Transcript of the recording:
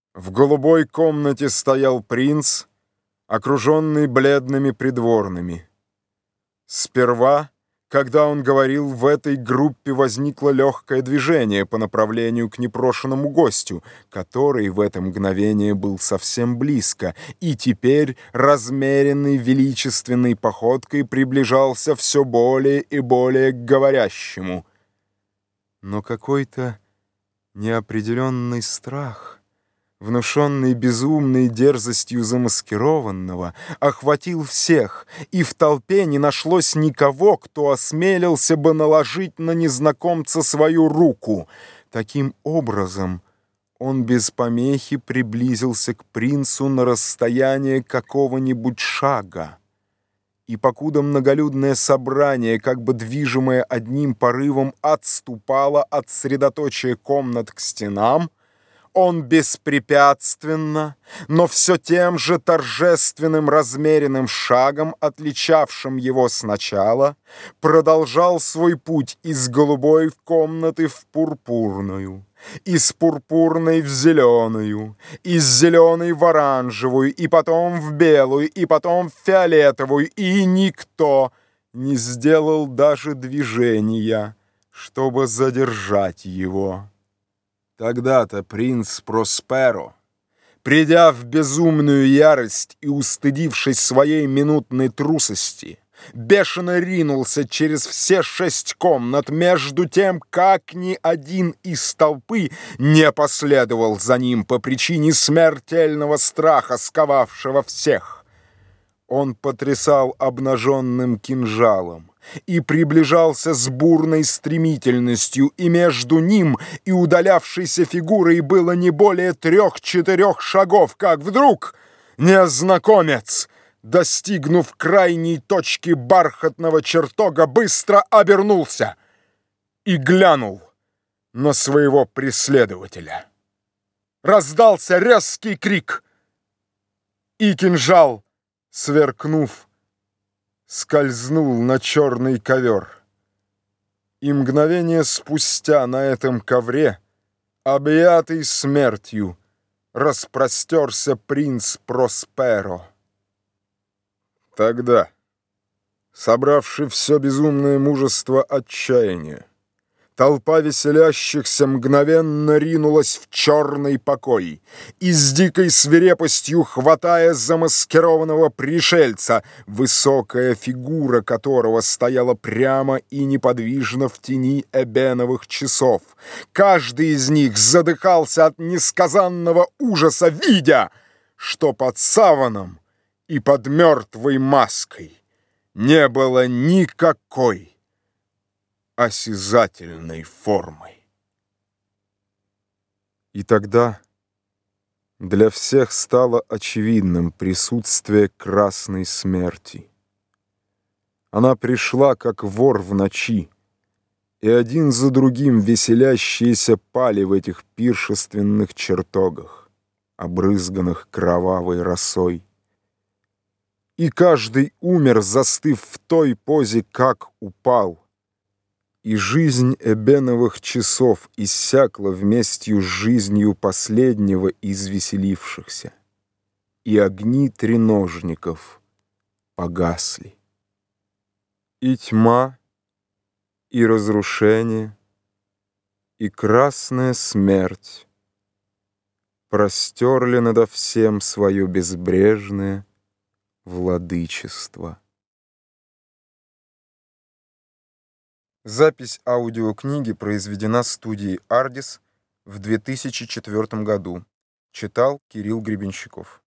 В голубой комнате стоял принц, окруженный бледными придворными. Сперва, когда он говорил, в этой группе возникло легкое движение по направлению к непрошенному гостю, который в это мгновение был совсем близко, и теперь размеренной величественной походкой приближался все более и более к говорящему. Но какой-то неопределенный страх, внушенный безумной дерзостью замаскированного, охватил всех, и в толпе не нашлось никого, кто осмелился бы наложить на незнакомца свою руку. Таким образом, он без помехи приблизился к принцу на расстояние какого-нибудь шага. И покуда многолюдное собрание, как бы движимое одним порывом, отступало от средоточия комнат к стенам, он беспрепятственно, но все тем же торжественным размеренным шагом, отличавшим его сначала, продолжал свой путь из голубой комнаты в пурпурную, из пурпурной в зеленую, из зеленой в оранжевую, и потом в белую, и потом в фиолетовую, и никто не сделал даже движения, чтобы задержать его. Тогда-то принц Просперо, придя в безумную ярость и устыдившись своей минутной трусости, бешено ринулся через все 6 комнат, между тем, как ни один из толпы не последовал за ним по причине смертельного страха, сковавшего всех. Он потрясал обнаженным кинжалом и приближался с бурной стремительностью, и между ним и удалявшейся фигурой было не более 3-4 шагов, как вдруг незнакомец, достигнув крайней точки бархатного чертога, быстро обернулся и глянул на своего преследователя. Раздался резкий крик, и кинжал, сверкнув, скользнул на черный ковер. И мгновение спустя на этом ковре, объятый смертью, распростерся принц Просперо. Тогда, собравши все безумное мужество отчаяния, толпа веселящихся мгновенно ринулась в черный покой и с дикой свирепостью, хватая замаскированного пришельца, высокая фигура которого стояла прямо и неподвижно в тени эбеновых часов. Каждый из них задыхался от несказанного ужаса, видя, что под саваном и под мертвой маской не было никакой осязательной формой. И тогда для всех стало очевидным присутствие красной смерти. Она пришла, как вор в ночи, и один за другим веселящиеся пали в этих пиршественных чертогах, обрызганных кровавой росой. И каждый умер, застыв в той позе, как упал. И жизнь эбеновых часов иссякла вместе с жизнью последнего из веселившихся, и огни треножников погасли. И тьма, и разрушение, и красная смерть простерли надо всем свое безбрежное владычество. Запись аудиокниги произведена студией «Ардис» в 2004 году. Читал Кирилл Гребенщиков.